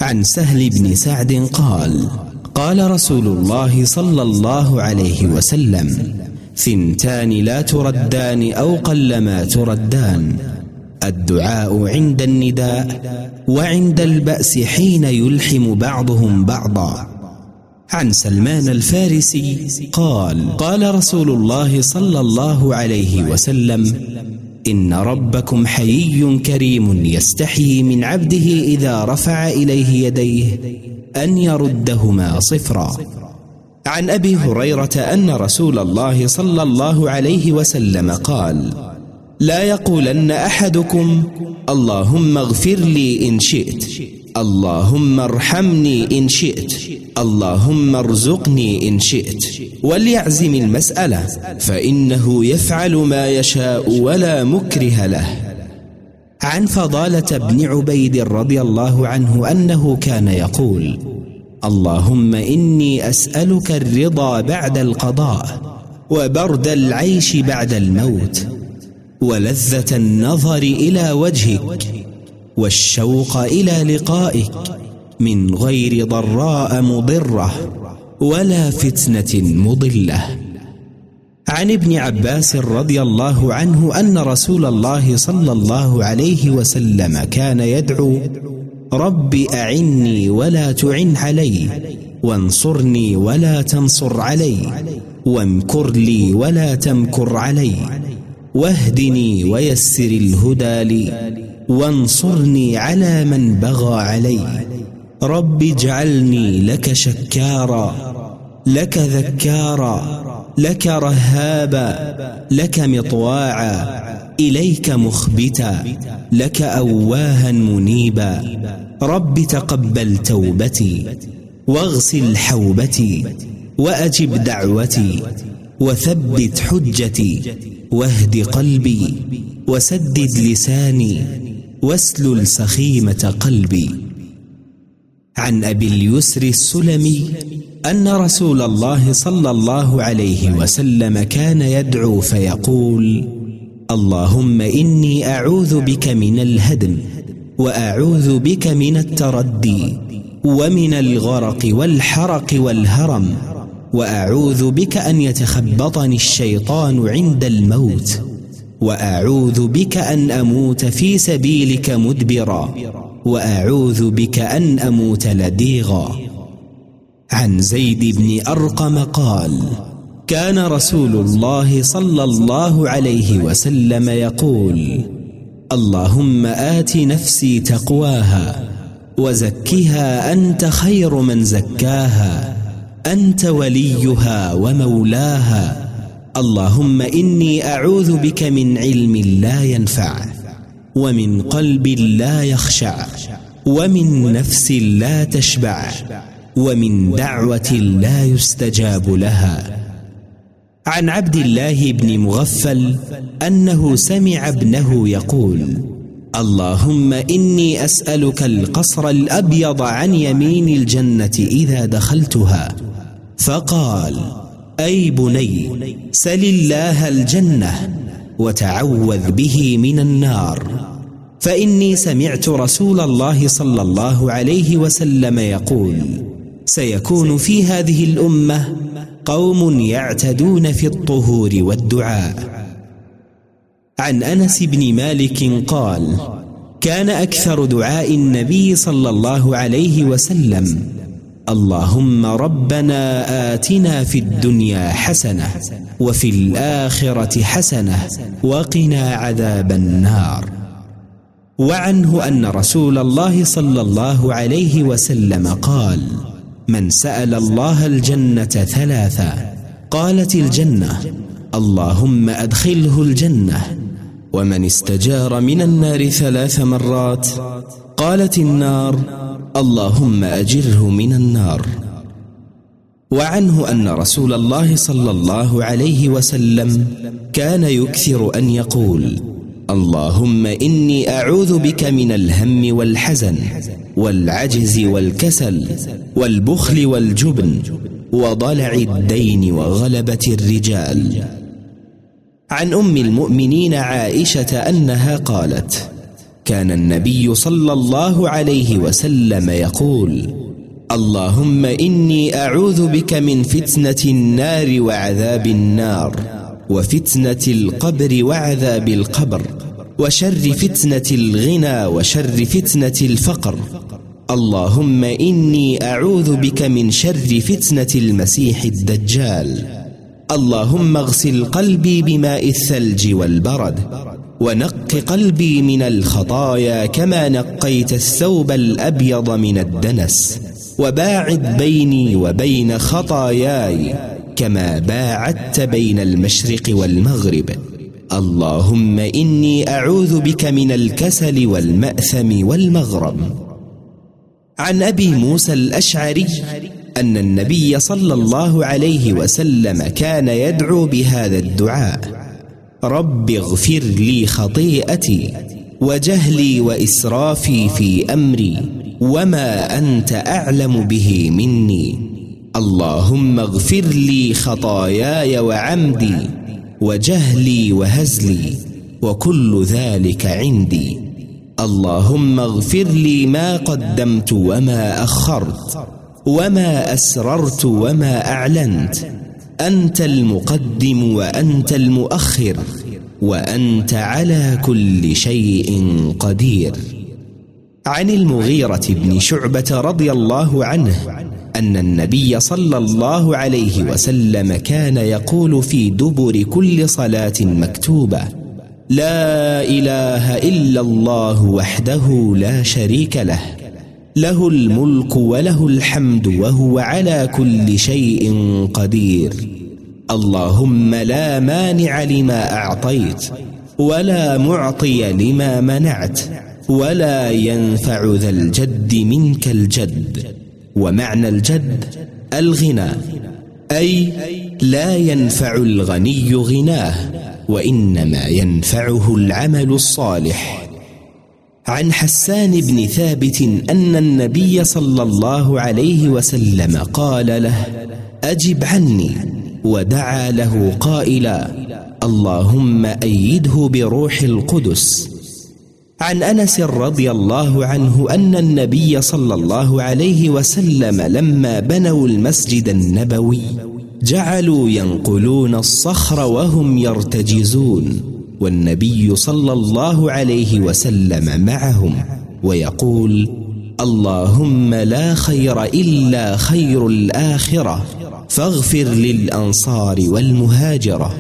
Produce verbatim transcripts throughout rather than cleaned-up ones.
عن سهل بن سعد قال: قال رسول الله صلى الله عليه وسلم: ثنتان لا تردان أو قلما تردان: الدعاء عند النداء، وعند البأس حين يلحم بعضهم بعضا. عن سلمان الفارسي قال: قال رسول الله صلى الله عليه وسلم: إن ربكم حيي كريم يستحيي من عبده إذا رفع إليه يديه أن يردهما صفرا. عن أبي هريرة أن رسول الله صلى الله عليه وسلم قال: لا يقولن أحدكم: اللهم اغفر لي إن شئت، اللهم ارحمني إن شئت، اللهم ارزقني إن شئت، وليعزم المسألة، فإنه يفعل ما يشاء ولا مكره له. عن فضالة بن عبيد رضي الله عنه أنه كان يقول: اللهم إني أسألك الرضا بعد القضاء، وبرد العيش بعد الموت، ولذة النظر إلى وجهك، والشوق إلى لقائك، من غير ضراء مضرة ولا فتنة مضلة. عن ابن عباس رضي الله عنه أن رسول الله صلى الله عليه وسلم كان يدعو: رب أعني ولا تعن علي، وانصرني ولا تنصر علي، وامكر لي ولا تمكر علي، واهدني ويسر الهدى لي، وانصرني على من بغى علي. رب اجعلني لك شكارا، لك ذكارا، لك رهابا، لك مطواعا، إليك مخبتا، لك أواها منيبا. رب تقبل توبتي، واغسل حوبتي، وأجب دعوتي، وثبت حجتي، واهد قلبي، وسدد لساني، واسلل سخيمة قلبي. عن أبي اليسر السلمي أن رسول الله صلى الله عليه وسلم كان يدعو فيقول: اللهم إني أعوذ بك من الهدم، وأعوذ بك من التردي، ومن الغرق والحرق والهرم، وأعوذ بك أن يتخبطني الشيطان عند الموت، وأعوذ بك أن أموت في سبيلك مدبرا، وأعوذ بك أن أموت لديغا. عن زيد بن أرقم قال: كان رسول الله صلى الله عليه وسلم يقول: اللهم آت نفسي تقواها، وزكها أنت خير من زكاها، أنت وليها ومولاها. اللهم إني أعوذ بك من علم لا ينفع، ومن قلب لا يخشع، ومن نفس لا تشبع، ومن دعوة لا يستجاب لها. عن عبد الله بن مغفل أنه سمع ابنه يقول: اللهم إني أسألك القصر الأبيض عن يمين الجنة إذا دخلتها. فقال: أي بني، سل الله الجنة، وتعوذ به من النار، فإني سمعت رسول الله صلى الله عليه وسلم يقول: سيكون في هذه الأمة قوم يعتدون في الطهور والدعاء. عن أنس بن مالك قال: كان أكثر دعاء النبي صلى الله عليه وسلم: اللهم ربنا آتنا في الدنيا حسنة، وفي الآخرة حسنة، وقنا عذاب النار. وعنه أن رسول الله صلى الله عليه وسلم قال: من سأل الله الجنة ثلاثا قالت الجنة: اللهم أدخله الجنة. ومن استجار من النار ثلاث مرات قالت النار: اللهم أجره من النار. وعنه أن رسول الله صلى الله عليه وسلم كان يكثر أن يقول: اللهم إني أعوذ بك من الهم والحزن، والعجز والكسل، والبخل والجبن، وضلع الدين، وغلبة الرجال. عن أم المؤمنين عائشة أنها قالت: كان النبي صلى الله عليه وسلم يقول: اللهم إني أعوذ بك من فتنة النار وعذاب النار، وفتنة القبر وعذاب القبر، وشر فتنة الغنى وشر فتنة الفقر. اللهم إني أعوذ بك من شر فتنة المسيح الدجال. اللهم اغسل قلبي بماء الثلج والبرد، ونق قلبي من الخطايا كما نقيت الثوب الأبيض من الدنس، وباعد بيني وبين خطاياي كما باعدت بين المشرق والمغرب. اللهم إني أعوذ بك من الكسل والمأثم والمغرم. عن أبي موسى الأشعري أن النبي صلى الله عليه وسلم كان يدعو بهذا الدعاء: رب اغفر لي خطيئتي وجهلي وإسرافي في أمري وما أنت أعلم به مني. اللهم اغفر لي خطاياي وعمدي وجهلي وهزلي وكل ذلك عندي. اللهم اغفر لي ما قدمت وما أخرت وما أسررت وما أعلنت. أنت المقدم وأنت المؤخر، وأنت على كل شيء قدير. عن المغيرة بن شعبة رضي الله عنه أن النبي صلى الله عليه وسلم كان يقول في دبر كل صلاة مكتوبة: لا إله إلا الله وحده لا شريك له، له الملك وله الحمد وهو على كل شيء قدير. اللهم لا مانع لما أعطيت ولا معطي لما منعت ولا ينفع ذا الجد منك الجد. ومعنى الجد الغنى، أي لا ينفع الغني غناه، وإنما ينفعه العمل الصالح. عن حسان بن ثابت أن النبي صلى الله عليه وسلم قال له: أجب عني، ودعا له قائلا: اللهم أيده بروح القدس. عن أنس رضي الله عنه أن النبي صلى الله عليه وسلم لما بنوا المسجد النبوي جعلوا ينقلون الصخر وهم يرتجزون، والنبي صلى الله عليه وسلم معهم، ويقول: اللهم لا خير إلا خير الآخرة، فاغفر للأنصار والمهاجرة.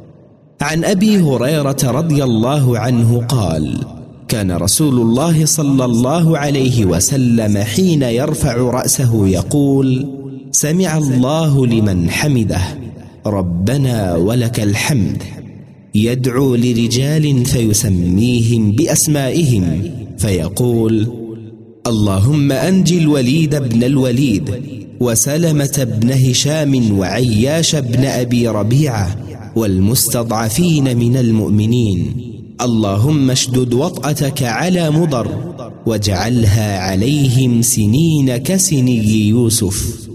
عن أبي هريرة رضي الله عنه قال: كان رسول الله صلى الله عليه وسلم حين يرفع رأسه يقول: سمع الله لمن حمده، ربنا ولك الحمد. يدعو لرجال فيسميهم بأسمائهم فيقول: اللهم أنج الوليد بن الوليد وسلمة بن هشام وعياش بن أبي ربيعة والمستضعفين من المؤمنين. اللهم اشدد وطأتك على مضر واجعلها عليهم سنين كسني يوسف.